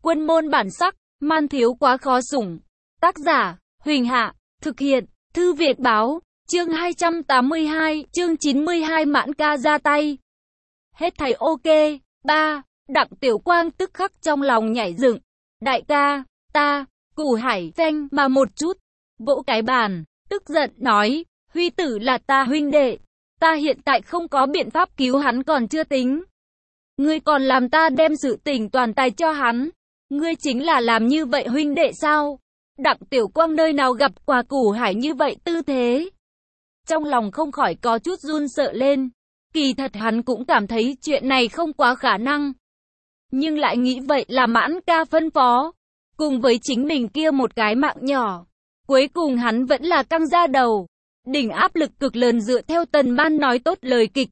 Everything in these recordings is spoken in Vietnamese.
Quân môn bản sắc, man thiếu quá khó sủng. Tác giả, Huỳnh Hạ, thực hiện, Thư Việt Báo, chương 282, chương 92 Mãn ca ra tay. Hết thảy ok. 3. Đặng Tiểu Quang tức khắc trong lòng nhảy dựng. Đại ca, ta, Củ Hải phanh mà một chút, vỗ cái bàn, tức giận nói, Huy tử là ta huynh đệ, ta hiện tại không có biện pháp cứu hắn còn chưa tính. Ngươi còn làm ta đem sự tình toàn tài cho hắn, ngươi chính là làm như vậy huynh đệ sao? Đặng Tiểu Quang nơi nào gặp qua Củ Hải như vậy tư thế. Trong lòng không khỏi có chút run sợ lên, kỳ thật hắn cũng cảm thấy chuyện này không quá khả năng. Nhưng lại nghĩ vậy là Mãn ca phân phó, cùng với chính mình kia một cái mạng nhỏ. Cuối cùng hắn vẫn là căng ra đầu, đỉnh áp lực cực lớn dựa theo Tần Ban nói tốt lời kịch.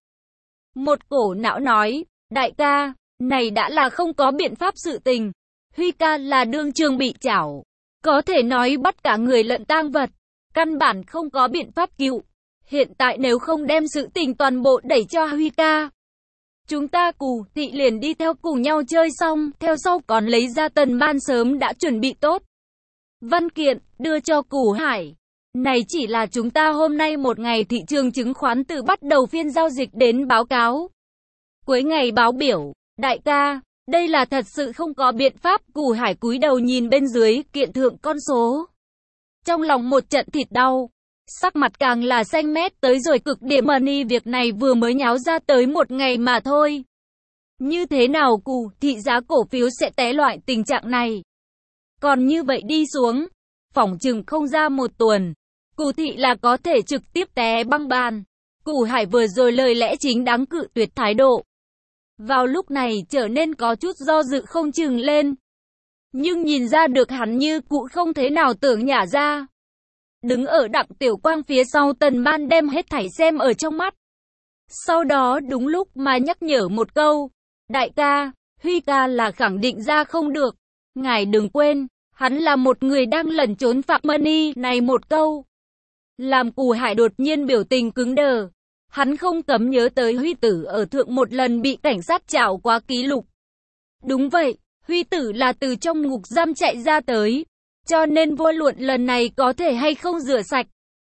Một cổ não nói, đại ca, này đã là không có biện pháp sự tình. Huy ca là đương trường bị chảo, có thể nói bắt cả người lẫn tang vật, căn bản không có biện pháp cứu. Hiện tại nếu không đem sự tình toàn bộ đẩy cho Huy ca, chúng ta Cù Thị liền đi theo cùng nhau chơi xong, theo sau còn lấy ra Tần Ban sớm đã chuẩn bị tốt văn kiện, đưa cho Củ Hải. Này chỉ là chúng ta hôm nay một ngày thị trường chứng khoán từ bắt đầu phiên giao dịch đến báo cáo. Cuối ngày báo biểu, đại ca, đây là thật sự không có biện pháp. Củ Hải cúi đầu nhìn bên dưới kiện thượng con số. Trong lòng một trận thịt đau, sắc mặt càng là xanh mét tới rồi cực điểm. Money việc này vừa mới nháo ra tới một ngày mà thôi. Như thế nào Cù Thị giá cổ phiếu sẽ té loại tình trạng này? Còn như vậy đi xuống, phỏng chừng không ra một tuần, Cù Thị là có thể trực tiếp té băng bàn. Củ Hải vừa rồi lời lẽ chính đáng cự tuyệt thái độ, vào lúc này trở nên có chút do dự không chừng lên. Nhưng nhìn ra được hắn như cũ không thế nào tưởng nhả ra. Đứng ở Đặng Tiểu Quang phía sau Tần Ban đem hết thảy xem ở trong mắt. Sau đó đúng lúc mà nhắc nhở một câu, đại ca, Huy ca là khẳng định ra không được. Ngài đừng quên, hắn là một người đang lẩn trốn phạm money. Này một câu làm Củ Hải đột nhiên biểu tình cứng đờ. Hắn không cấm nhớ tới Huy tử ở thượng một lần bị cảnh sát trảo quá ký lục. Đúng vậy, Huy tử là từ trong ngục giam chạy ra tới, cho nên vô luận lần này có thể hay không rửa sạch,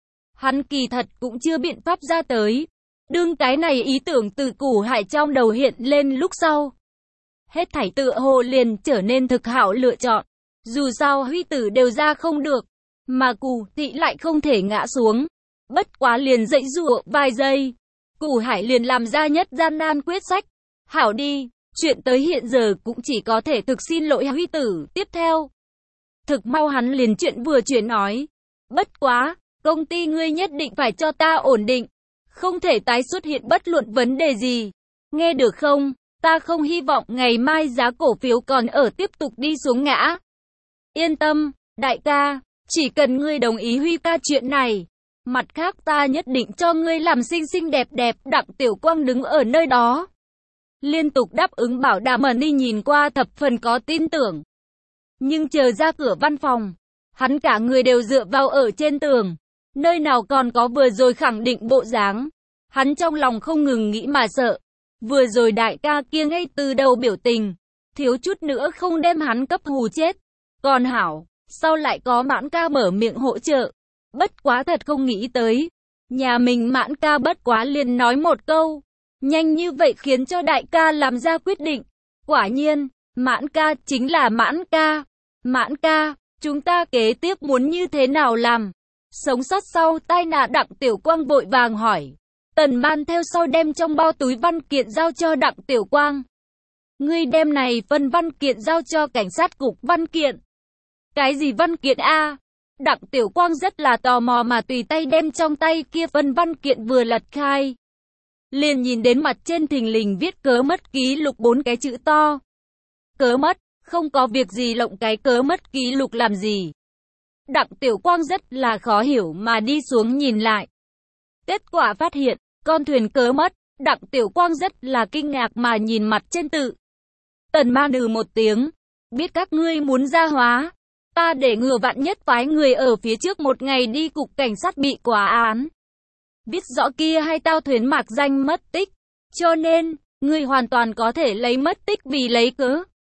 hắn kỳ thật cũng chưa biện pháp ra tới. Đương cái này ý tưởng từ Củ Hải trong đầu hiện lên lúc sau, hết thảy tựa hồ liền trở nên thực hảo lựa chọn. Dù sao Huy tử đều ra không được, mà Cù Thị lại không thể ngã xuống. Bất quá liền dậy dụa vài giây, Củ Hải liền làm ra nhất gian nan quyết sách. Hảo đi, chuyện tới hiện giờ cũng chỉ có thể thực xin lỗi Huy tử. Tiếp theo, thực mau hắn liền chuyện vừa chuyển nói, bất quá, công ty ngươi nhất định phải cho ta ổn định, không thể tái xuất hiện bất luận vấn đề gì. Nghe được không? Ta không hy vọng ngày mai giá cổ phiếu còn ở tiếp tục đi xuống ngã. Yên tâm, đại ca, chỉ cần ngươi đồng ý Huy ca chuyện này, mặt khác ta nhất định cho ngươi làm xinh xinh đẹp đẹp. Đặng Tiểu Quang đứng ở nơi đó, liên tục đáp ứng bảo đảm. Money nhìn qua thập phần có tin tưởng. Nhưng chờ ra cửa văn phòng, hắn cả người đều dựa vào ở trên tường, nơi nào còn có vừa rồi khẳng định bộ dáng. Hắn trong lòng không ngừng nghĩ mà sợ. Vừa rồi đại ca kia ngay từ đầu biểu tình, thiếu chút nữa không đem hắn cấp hù chết. Còn hảo, sau lại có Mãn ca mở miệng hỗ trợ. Bất quá thật không nghĩ tới, nhà mình Mãn ca bất quá liền nói một câu, nhanh như vậy khiến cho đại ca làm ra quyết định. Quả nhiên, Mãn ca chính là Mãn ca. Mãn ca, chúng ta kế tiếp muốn như thế nào làm? Sống sót sau tai nạn Đặng Tiểu Quang vội vàng hỏi. Tần Ban theo sau đem trong bao túi văn kiện giao cho Đặng Tiểu Quang. Ngươi đem này phân văn kiện giao cho cảnh sát cục văn kiện. Cái gì văn kiện a? Đặng Tiểu Quang rất là tò mò mà tùy tay đem trong tay kia phân văn kiện vừa lật khai, liền nhìn đến mặt trên thình lình viết cớ mất ký lục 4 cái chữ to. Cớ mất, không có việc gì lộng cái cớ mất ký lục làm gì? Đặng Tiểu Quang rất là khó hiểu mà đi xuống nhìn lại. Kết quả phát hiện, con thuyền cớ mất. Đặng Tiểu Quang rất là kinh ngạc mà nhìn mặt trên tự. Tần Ban một tiếng, biết các ngươi muốn ra hóa, ta để ngừa vạn nhất phái người ở phía trước một ngày đi cục cảnh sát bị quả án. Biết rõ kia hai tao thuyền mạc danh mất tích, cho nên, ngươi hoàn toàn có thể lấy mất tích vì lấy cớ.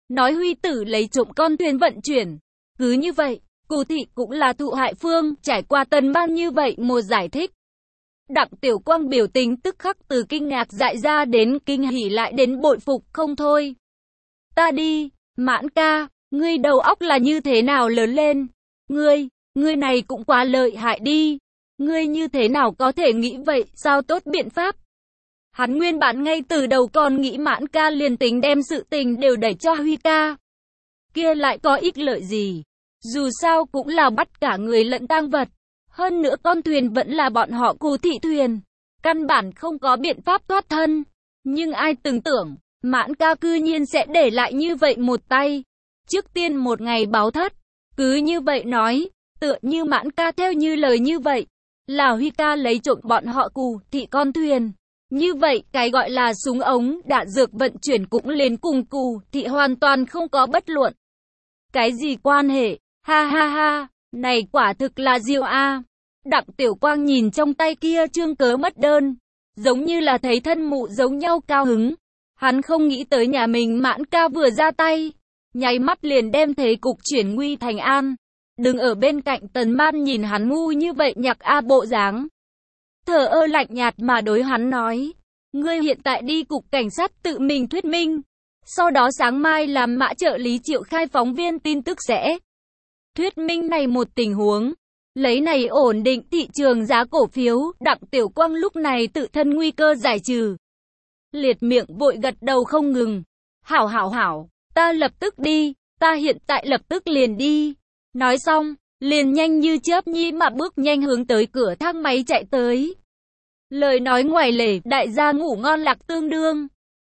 nói Huy Tử lấy trộm con thuyền vận chuyển. Cứ như vậy, Cù Thị cũng là thụ hại phương, trải qua Tần Ban như vậy một giải thích. Đặng Tiểu Quang biểu tình tức khắc từ kinh ngạc dại ra đến kinh hỉ lại đến bội phục không thôi. Ta đi, Mãn ca, ngươi đầu óc là như thế nào lớn lên? Ngươi này cũng quá lợi hại đi. Ngươi như thế nào có thể nghĩ vậy, sao tốt biện pháp? Hắn nguyên bản ngay từ đầu còn nghĩ Mãn ca liền tính đem sự tình đều đẩy cho Huy ca. Kia lại có ích lợi gì? Dù sao cũng là bắt cả người lẫn tang vật. Hơn nữa con thuyền vẫn là bọn họ Cù Thị thuyền. Căn bản không có biện pháp thoát thân. Nhưng ai từng tưởng, Mãn ca cư nhiên sẽ để lại như vậy một tay. Trước tiên một ngày báo thất. Cứ như vậy nói, tựa như Mãn ca theo như lời như vậy. Là Huy ca lấy trộm bọn họ Cù Thị con thuyền. Như vậy, cái gọi là súng ống, đạn dược vận chuyển cũng liền cùng Cù Thị hoàn toàn không có bất luận. Cái gì quan hệ? Ha ha ha, này quả thực là diệu a. Đặng Tiểu Quang nhìn trong tay kia trương cớ mất đơn, giống như là thấy thân mụ giống nhau cao hứng. Hắn không nghĩ tới nhà mình Mãn ca vừa ra tay, nháy mắt liền đem thế cục chuyển nguy thành an. Đừng ở bên cạnh Tần Man nhìn hắn ngu như vậy nhạc a bộ dáng. Thờ ơ lạnh nhạt mà đối hắn nói, ngươi hiện tại đi cục cảnh sát tự mình thuyết minh. Sau đó sáng mai làm mã trợ lý triệu khai phóng viên tin tức sẽ thuyết minh này một tình huống. Lấy này ổn định thị trường giá cổ phiếu, Đặng Tiểu Quang lúc này tự thân nguy cơ giải trừ. Liệt miệng vội gật đầu không ngừng. Hảo, ta lập tức đi, ta hiện tại lập tức liền đi. Nói xong, liền nhanh như chớp nhi mà bước nhanh hướng tới cửa thang máy chạy tới. Lời nói ngoài lề, đại gia ngủ ngon lạc tương đương.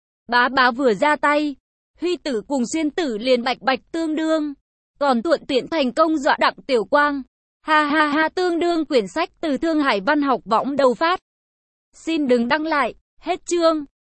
Bá vừa ra tay, Huy Tử cùng Xuyên Tử liền bạch tương đương. Còn thuận tiện thành công dọa Đặng Tiểu Quang. Ha ha ha, tương đương quyển sách từ Thương Hải Văn học võng đầu phát. Xin đừng đăng lại, hết chương.